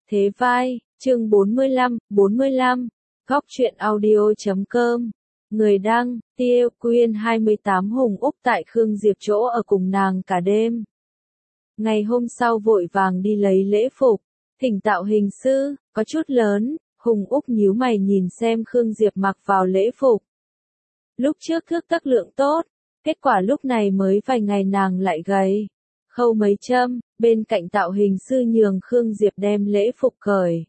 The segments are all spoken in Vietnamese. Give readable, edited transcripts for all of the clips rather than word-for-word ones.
Thế vai, chương 45, Góc truyện audio.com. Người đăng, Tiêu Quyên 28 Hùng Úc tại Khương Diệp chỗ ở cùng nàng cả đêm. Ngày hôm sau vội vàng đi lấy lễ phục, thỉnh tạo hình sư, có chút lớn, Hùng Úc nhíu mày nhìn xem Khương Diệp mặc vào lễ phục. Lúc trước thước tấc lượng tốt, kết quả lúc này mới vài ngày nàng lại gầy. Khâu mấy châm, bên cạnh tạo hình sư nhường Khương Diệp đem lễ phục cởi.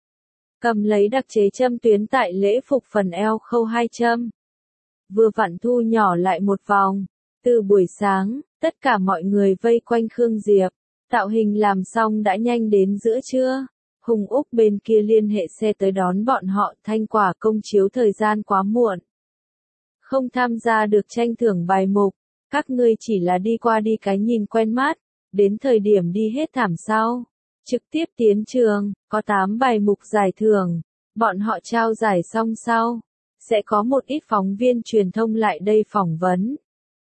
Cầm lấy đặc chế châm tuyến tại lễ phục phần eo khâu 2 châm. Vừa vặn thu nhỏ lại một vòng. Từ buổi sáng, tất cả mọi người vây quanh Khương Diệp. Tạo hình làm xong đã nhanh đến giữa trưa. Hùng Úc bên kia liên hệ xe tới đón bọn họ, Thanh Quả công chiếu thời gian quá muộn. Không tham gia được tranh thưởng bài mục, các ngươi chỉ là đi qua đi cái nhìn quen mắt, đến thời điểm đi hết thảm sau. Trực tiếp tiến trường, có 8 bài mục giải thưởng, bọn họ trao giải xong sau. Sẽ có một ít phóng viên truyền thông lại đây phỏng vấn.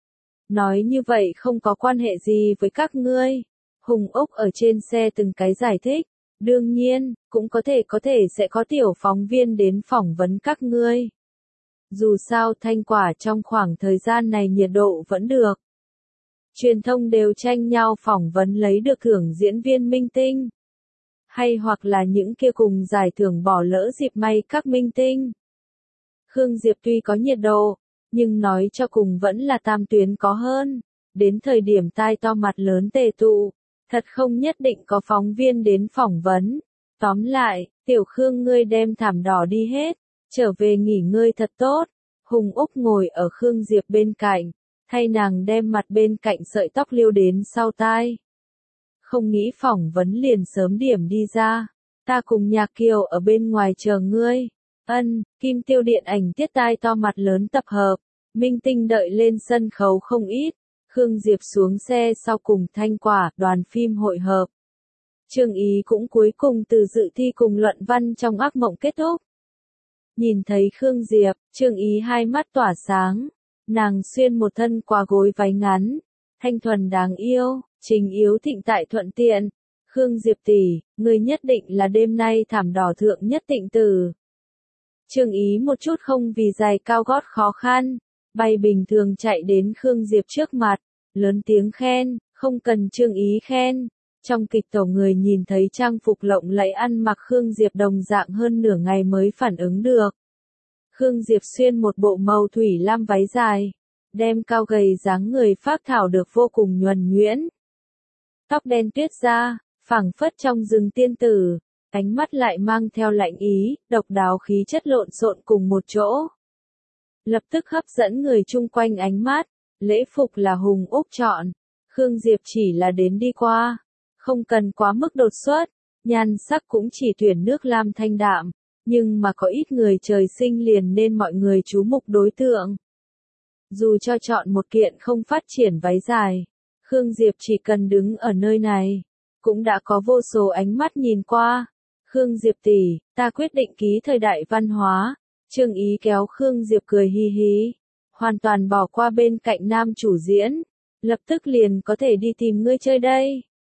Nói như vậy không có quan hệ gì với các ngươi. Hùng Úc ở trên xe từng cái giải thích. Đương nhiên, cũng có thể sẽ có tiểu phóng viên đến phỏng vấn các ngươi. Dù sao Thanh Quả trong khoảng thời gian này nhiệt độ vẫn được. Truyền thông đều tranh nhau phỏng vấn lấy được thưởng diễn viên minh tinh. Hay hoặc là những kia cùng giải thưởng bỏ lỡ dịp may các minh tinh. Khương Diệp tuy có nhiệt độ, nhưng nói cho cùng vẫn là tam tuyến có hơn. Đến thời điểm tai to mặt lớn tề tụ, thật không nhất định có phóng viên đến phỏng vấn. Tóm lại, tiểu Khương ngươi đem thảm đỏ đi hết, trở về nghỉ ngơi thật tốt. Hùng Úc ngồi ở Khương Diệp bên cạnh, thay nàng đem mặt bên cạnh sợi tóc liêu đến sau tai. Không nghĩ phỏng vấn liền sớm điểm đi ra, ta cùng Nhạc Kiều ở bên ngoài chờ ngươi. Kim Tiêu điện ảnh tiết tai to mặt lớn tập hợp, minh tinh đợi lên sân khấu không ít. Khương Diệp xuống xe sau cùng Thanh Quả, đoàn phim hội hợp. Trương Ý cũng cuối cùng từ dự thi cùng luận văn trong ác mộng kết thúc. Nhìn thấy Khương Diệp, Trương Ý hai mắt tỏa sáng. Nàng xuyên một thân qua gối váy ngắn, thanh thuần đáng yêu, trình yếu thịnh tại thuận tiện. Khương Diệp tỷ, người nhất định là đêm nay thảm đỏ thượng nhất tịnh tử. Trương Ý một chút không vì giày cao gót khó khăn, bay bình thường chạy đến Khương Diệp trước mặt, lớn tiếng khen, không cần Trương Ý khen. Trong kịch tổ người nhìn thấy trang phục lộng lẫy ăn mặc Khương Diệp đồng dạng hơn nửa ngày mới phản ứng được. Khương Diệp xuyên một bộ màu thủy lam váy dài, đem cao gầy dáng người phác thảo được vô cùng nhuần nhuyễn. Tóc đen tuyết ra, phảng phất trong rừng tiên tử, ánh mắt lại mang theo lạnh ý, độc đáo khí chất lộn xộn cùng một chỗ. Lập tức hấp dẫn người chung quanh ánh mắt, lễ phục là Hùng Úc chọn, Khương Diệp chỉ là đến đi qua, không cần quá mức đột xuất, nhan sắc cũng chỉ tuyển nước lam thanh đạm. Nhưng mà có ít người trời sinh liền nên mọi người chú mục đối tượng. Dù cho chọn một kiện không phát triển váy dài, Khương Diệp chỉ cần đứng ở nơi này, cũng đã có vô số ánh mắt nhìn qua. Khương Diệp tỷ, ta quyết định ký thời đại văn hóa. Trương Ý kéo Khương Diệp cười hi hi, hoàn toàn bỏ qua bên cạnh nam chủ diễn, lập tức liền có thể đi tìm ngươi chơi đây.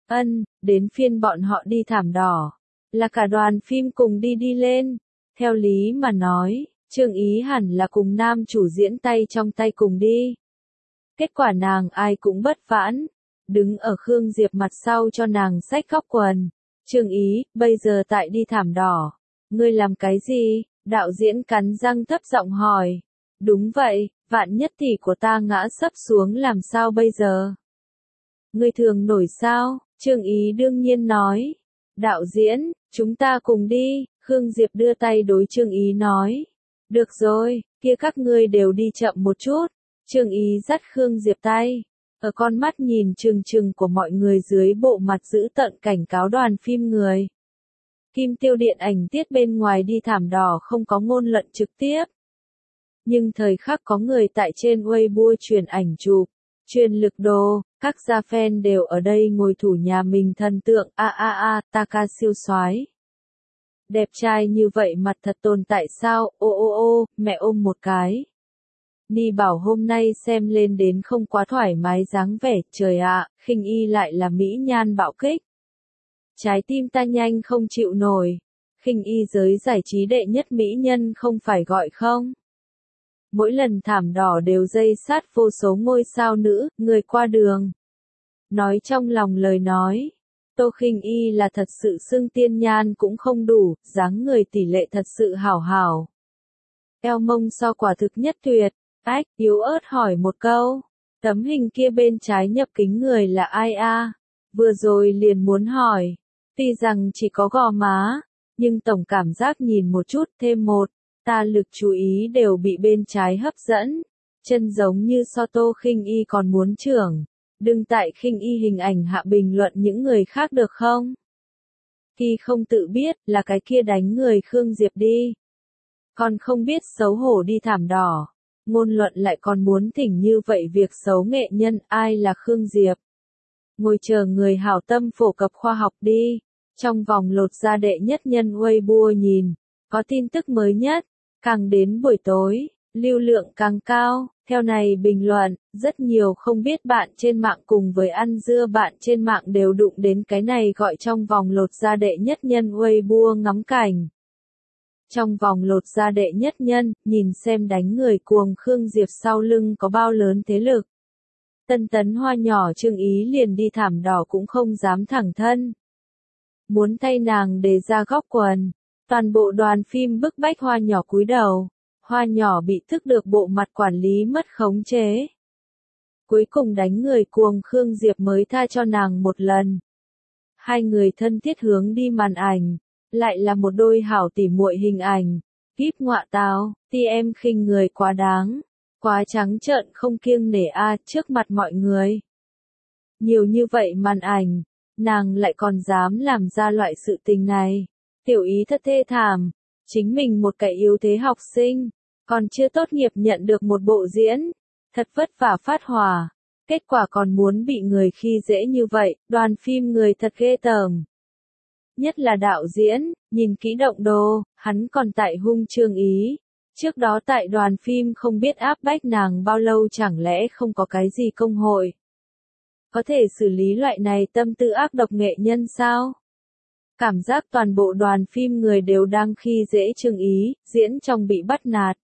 Đến phiên bọn họ đi thảm đỏ, là cả đoàn phim cùng đi lên. Theo lý mà nói, Trương Ý hẳn là cùng nam chủ diễn tay trong tay cùng đi. Kết quả nàng ai cũng bất vãn, đứng ở Khương Diệp mặt sau cho nàng xách góc quần. Trương Ý, bây giờ tại đi thảm đỏ, ngươi làm cái gì? Đạo diễn cắn răng thấp giọng hỏi. Đúng vậy, vạn nhất tỷ của ta ngã sấp xuống làm sao bây giờ? Ngươi thường nổi sao? Trương Ý đương nhiên nói. Đạo diễn, chúng ta cùng đi. Khương Diệp đưa tay đối Trương Ý nói. Được rồi, kia các ngươi đều đi chậm một chút. Trương Ý dắt Khương Diệp tay. Ở con mắt nhìn trừng trừng của mọi người dưới bộ mặt dữ tợn cảnh cáo đoàn phim người. Kim Tiêu điện ảnh tiết bên ngoài đi thảm đỏ không có ngôn luận trực tiếp. Nhưng thời khắc có người tại trên Weibo truyền ảnh chụp, truyền lực đồ, các gia fan đều ở đây ngồi thủ nhà mình thần tượng, Taka siêu soái. Đẹp trai như vậy mặt thật tồn tại sao, mẹ ôm một cái. Ni bảo hôm nay xem lên đến không quá thoải mái dáng vẻ, trời ạ, khinh y lại là mỹ nhan bạo kích. Trái tim ta nhanh không chịu nổi. Khinh y giới giải trí đệ nhất mỹ nhân không phải gọi không? Mỗi lần thảm đỏ đều dây sát vô số ngôi sao nữ, người qua đường. Nói trong lòng lời nói. Tô Khinh Y là thật sự xưng tiên nhan cũng không đủ, dáng người tỷ lệ thật sự hảo hảo. Eo mông so quả thực nhất tuyệt. Ách, yếu ớt hỏi một câu. Tấm hình kia bên trái nhập kính người là ai a? Vừa rồi liền muốn hỏi. Tuy rằng chỉ có gò má, nhưng tổng cảm giác nhìn một chút thêm một, ta lực chú ý đều bị bên trái hấp dẫn. Chân giống như so Tô Khinh Y còn muốn trưởng. Đừng tại Khinh Y hình ảnh hạ bình luận những người khác được không? Khi không tự biết là cái kia đánh người Khương Diệp đi. Còn không biết xấu hổ đi thảm đỏ. Ngôn luận lại còn muốn thỉnh như vậy việc xấu nghệ nhân ai là Khương Diệp. Ngồi chờ người hảo tâm phổ cập khoa học đi. Trong vòng lột ra đệ nhất nhân Weibo nhìn. Có tin tức mới nhất. Càng đến buổi tối, lưu lượng càng cao. Theo này bình luận, rất nhiều không biết bạn trên mạng cùng với ăn dưa bạn trên mạng đều đụng đến cái này gọi trong vòng lột ra đệ nhất nhân Weibo ngắm cảnh. Trong vòng lột ra đệ nhất nhân, nhìn xem đánh người cuồng Khương Diệp sau lưng có bao lớn thế lực. Tân tấn hoa nhỏ Trương Ý liền đi thảm đỏ cũng không dám thẳng thân. Muốn thay nàng để ra góc quần. Toàn bộ đoàn phim bức bách hoa nhỏ cúi đầu. Hoa nhỏ bị thức được bộ mặt quản lý mất khống chế. Cuối cùng đánh người cuồng Khương Diệp mới tha cho nàng một lần. Hai người thân thiết hướng đi màn ảnh. Lại là một đôi hảo tỉ muội hình ảnh. Kíp ngọa táo, em khinh người quá đáng. Quá trắng trợn không kiêng nể trước mặt mọi người. Nhiều như vậy màn ảnh. Nàng lại còn dám làm ra loại sự tình này. Tiểu Ý thật thê thảm. Chính mình một cái yếu thế học sinh. Còn chưa tốt nghiệp nhận được một bộ diễn. Thật vất vả phát hỏa. Kết quả còn muốn bị người khi dễ như vậy. Đoàn phim người thật ghê tởm. Nhất là đạo diễn, nhìn kỹ động đồ, hắn còn tại hung Trương Ý. Trước đó tại đoàn phim không biết áp bách nàng bao lâu chẳng lẽ không có cái gì công hội. Có thể xử lý loại này tâm tư ác độc nghệ nhân sao? Cảm giác toàn bộ đoàn phim người đều đang khi dễ Trương Ý, diễn trong bị bắt nạt.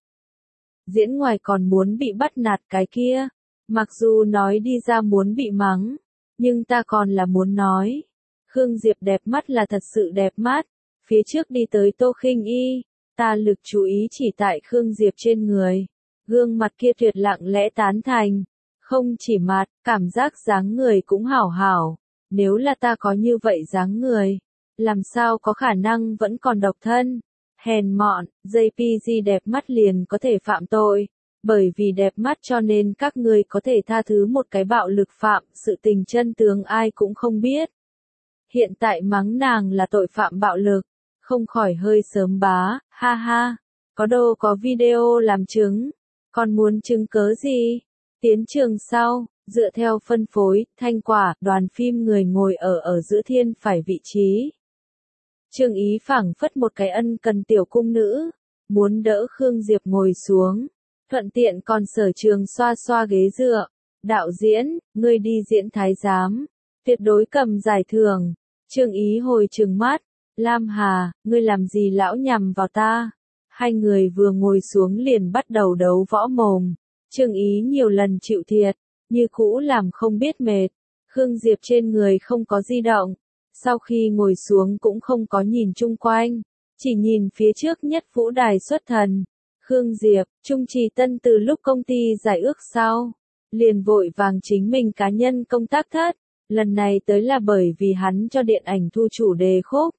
Diễn ngoài còn muốn bị bắt nạt cái kia. Mặc dù nói đi ra muốn bị mắng, nhưng ta còn là muốn nói. Khương Diệp đẹp mắt là thật sự đẹp mắt. Phía trước đi tới Tô Khinh Y, ta lực chú ý chỉ tại Khương Diệp trên người. Gương mặt kia tuyệt lặng lẽ tán thành. Không chỉ mặt, cảm giác dáng người cũng hảo hảo. Nếu là ta có như vậy dáng người, làm sao có khả năng vẫn còn độc thân. Hèn mọn, JPG đẹp mắt liền có thể phạm tội. Bởi vì đẹp mắt cho nên các ngươi có thể tha thứ một cái bạo lực phạm, sự tình chân tướng ai cũng không biết. Hiện tại mắng nàng là tội phạm bạo lực, không khỏi hơi sớm bá, ha ha. Có đồ có video làm chứng, còn muốn chứng cớ gì? Tiến trường sau, dựa theo phân phối, thanh quả, đoàn phim người ngồi ở giữa thiên phải vị trí. Trương Ý phảng phất một cái ân cần tiểu cung nữ, muốn đỡ Khương Diệp ngồi xuống, thuận tiện còn sở trường xoa xoa ghế dựa. Đạo diễn, ngươi đi diễn thái giám, tuyệt đối cầm giải thưởng. Trương Ý hồi trừng mắt, Lam Hà, ngươi làm gì lão nhằm vào ta? Hai người vừa ngồi xuống liền bắt đầu đấu võ mồm. Trương Ý nhiều lần chịu thiệt, như cũ làm không biết mệt. Khương Diệp trên người không có di động. Sau khi ngồi xuống cũng không có nhìn chung quanh, chỉ nhìn phía trước nhất vũ đài xuất thần. Khương Diệp, Trung Trì Tân từ lúc công ty giải ước sau, liền vội vàng chính mình cá nhân công tác thất. Lần này tới là bởi vì hắn cho điện ảnh thu chủ đề khúc.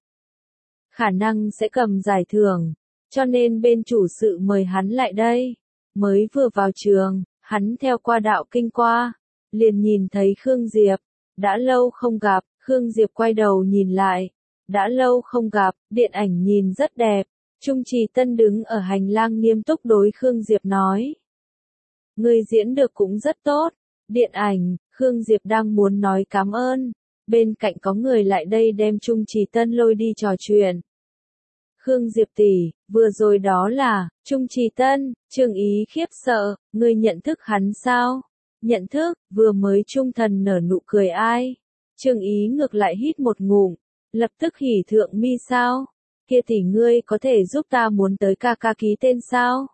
Khả năng sẽ cầm giải thưởng, cho nên bên chủ sự mời hắn lại đây. Mới vừa vào trường, hắn theo qua đạo kinh qua, liền nhìn thấy Khương Diệp. Đã lâu không gặp, Khương Diệp quay đầu nhìn lại. Đã lâu không gặp, điện ảnh nhìn rất đẹp. Trung Trì Tân đứng ở hành lang nghiêm túc đối Khương Diệp nói. Người diễn được cũng rất tốt. Điện ảnh, Khương Diệp đang muốn nói cảm ơn. Bên cạnh có người lại đây đem Trung Trì Tân lôi đi trò chuyện. Khương Diệp tỷ, vừa rồi đó là, Trung Trì Tân, Trương Ý khiếp sợ, ngươi nhận thức hắn sao? Nhận thức, vừa mới trung thần nở nụ cười ai? Trương Ý ngược lại hít một ngụm, Lập tức hỉ thượng mi sao? Kia thì ngươi có thể giúp ta muốn tới ca ca ký tên sao?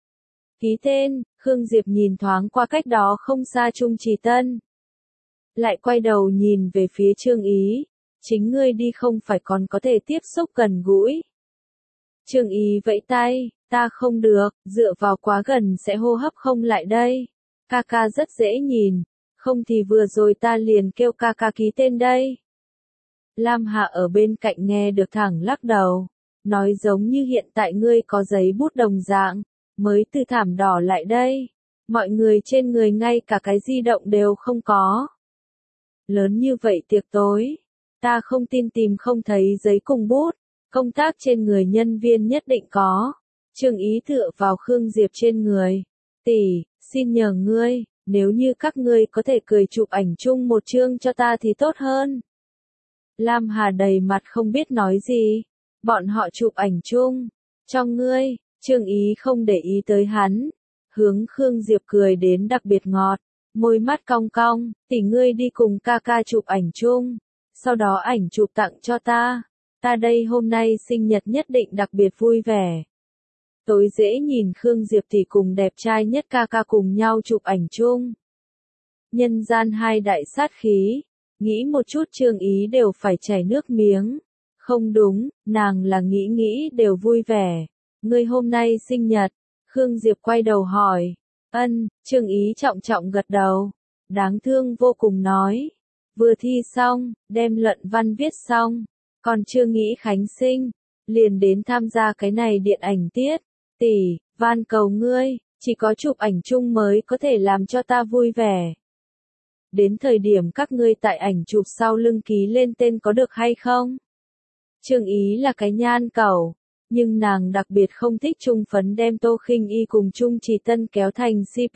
Ký tên, Khương Diệp nhìn thoáng qua cách đó không xa Trung Trì Tân. Lại quay đầu nhìn về phía Trương Ý, chính ngươi đi không phải còn có thể tiếp xúc gần gũi. Trương Ý vẫy tay, ta không được, dựa vào quá gần sẽ hô hấp không lại đây. Ca ca rất dễ nhìn, không thì vừa rồi ta liền kêu ca ca ký tên đây. Lam Hạ ở bên cạnh nghe được thẳng lắc đầu, nói giống như hiện tại ngươi có giấy bút đồng dạng, mới từ thảm đỏ lại đây. Mọi người trên người ngay cả cái di động đều không có. Lớn như vậy tiệc tối, ta không tin tìm không thấy giấy cùng bút, công tác trên người nhân viên nhất định có. Trương Ý tựa vào Khương Diệp trên người. Tỷ, xin nhờ ngươi, nếu như các ngươi có thể cười chụp ảnh chung một chương cho ta thì tốt hơn. Lam Hà đầy mặt không biết nói gì. Bọn họ chụp ảnh chung. Cho ngươi, Trương Ý không để ý tới hắn. Hướng Khương Diệp cười đến đặc biệt ngọt. Môi mắt cong cong, tỷ ngươi đi cùng ca ca chụp ảnh chung. Sau đó ảnh chụp tặng cho ta. Ta đây hôm nay sinh nhật nhất định đặc biệt vui vẻ. Tối dễ nhìn Khương Diệp tỷ cùng đẹp trai nhất ca ca cùng nhau chụp ảnh chung. Nhân gian hai đại sát khí. Nghĩ một chút Trương Ý đều phải chảy nước miếng. Không đúng, nàng là nghĩ đều vui vẻ. Ngươi hôm nay sinh nhật. Khương Diệp quay đầu hỏi. Ân, Trương Ý trọng trọng gật đầu. Đáng thương vô cùng nói. Vừa thi xong, đem luận văn viết xong. Còn chưa nghĩ khánh sinh. Liền đến tham gia cái này điện ảnh tiết. Tỷ, van cầu ngươi, chỉ có chụp ảnh chung mới có thể làm cho ta vui vẻ. Đến thời điểm các ngươi tại ảnh chụp sau lưng ký lên tên có được hay không? Trương Ý là cái nhan cẩu, nhưng nàng đặc biệt không thích Trung Phấn đem Tô Khinh Y cùng Trung Trì Tân kéo thành CP.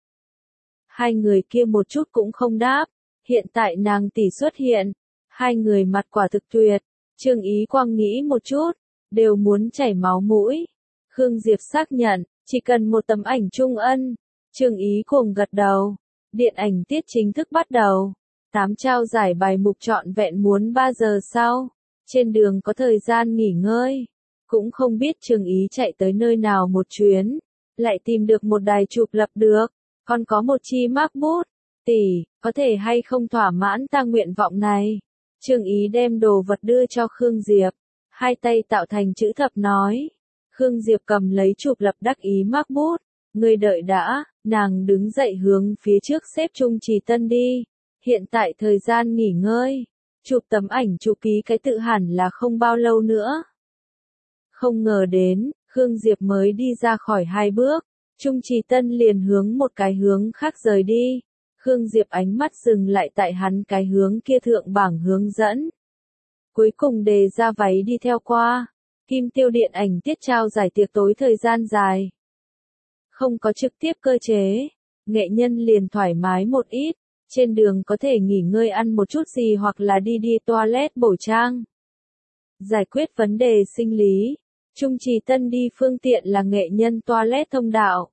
Hai người kia một chút cũng không đáp, hiện tại nàng tỷ xuất hiện, hai người mặt quả thực tuyệt, Trương Ý quang nghĩ một chút, đều muốn chảy máu mũi. Khương Diệp xác nhận, chỉ cần một tấm ảnh chung ân. Trương Ý cùng gật đầu. Điện ảnh tiết chính thức bắt đầu. 8 trao giải bài mục trọn vẹn muốn 3 giờ sau. Trên đường có thời gian nghỉ ngơi. Cũng không biết Trương Ý chạy tới nơi nào một chuyến. Lại tìm được một đài chụp lập được. Còn có một chi MacBook. Tỷ, có thể hay không thỏa mãn ta nguyện vọng này. Trương Ý đem đồ vật đưa cho Khương Diệp. Hai tay tạo thành chữ thập nói. Khương Diệp cầm lấy chụp lập đắc ý MacBook. Ngươi đợi đã, nàng đứng dậy hướng phía trước xếp Trung Trì Tân đi. Hiện tại thời gian nghỉ ngơi. Chụp tấm ảnh chụp ký cái tự hẳn là không bao lâu nữa. Không ngờ đến, Khương Diệp mới đi ra khỏi 2 bước. Trung Trì Tân liền hướng một cái hướng khác rời đi. Khương Diệp ánh mắt dừng lại tại hắn cái hướng kia thượng bảng hướng dẫn. Cuối cùng đề ra váy đi theo qua. Kim Tiêu điện ảnh tiết trao giải tiệc tối thời gian dài. Không có trực tiếp cơ chế. Nghệ nhân liền thoải mái một ít. Trên đường có thể nghỉ ngơi ăn một chút gì hoặc là đi toilet bổ trang. Giải quyết vấn đề sinh lý. Trung Trì Tân đi phương tiện là nghệ nhân toilet thông đạo.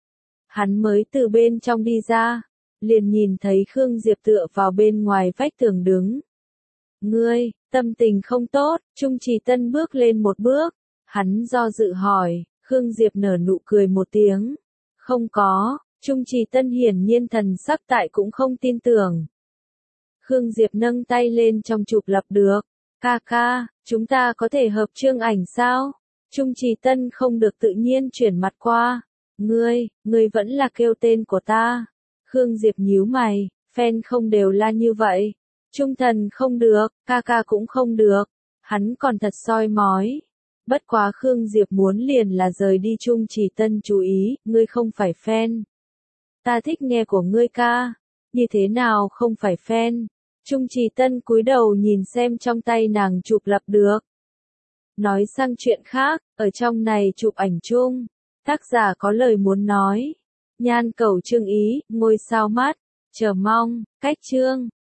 Hắn mới từ bên trong đi ra. Liền nhìn thấy Khương Diệp tựa vào bên ngoài vách tường đứng. Ngươi, tâm tình không tốt, Trung Trì Tân bước lên một bước. Hắn do dự hỏi, Khương Diệp nở nụ cười một tiếng. Không có, Trung Trì Tân hiển nhiên thần sắc tại cũng không tin tưởng. Khương Diệp nâng tay lên trong chụp lập được. Ca ca, chúng ta có thể hợp chương ảnh sao? Trung Trì Tân không được tự nhiên chuyển mặt qua. Ngươi vẫn là kêu tên của ta. Khương Diệp nhíu mày, fan không đều là như vậy. Trung thần không được, ca ca cũng không được. Hắn còn thật soi mói. Bất quá Khương Diệp muốn liền là rời đi Trung Trì Tân chú ý, ngươi không phải fan. Ta thích nghe của ngươi ca. Như thế nào không phải fan? Trung Trì Tân cúi đầu nhìn xem trong tay nàng chụp lập được. Nói sang chuyện khác, ở trong này chụp ảnh chung. Tác giả có lời muốn nói. Nhan cẩu Trương Ý, ngôi sao mắt. Chờ mong, cách chương.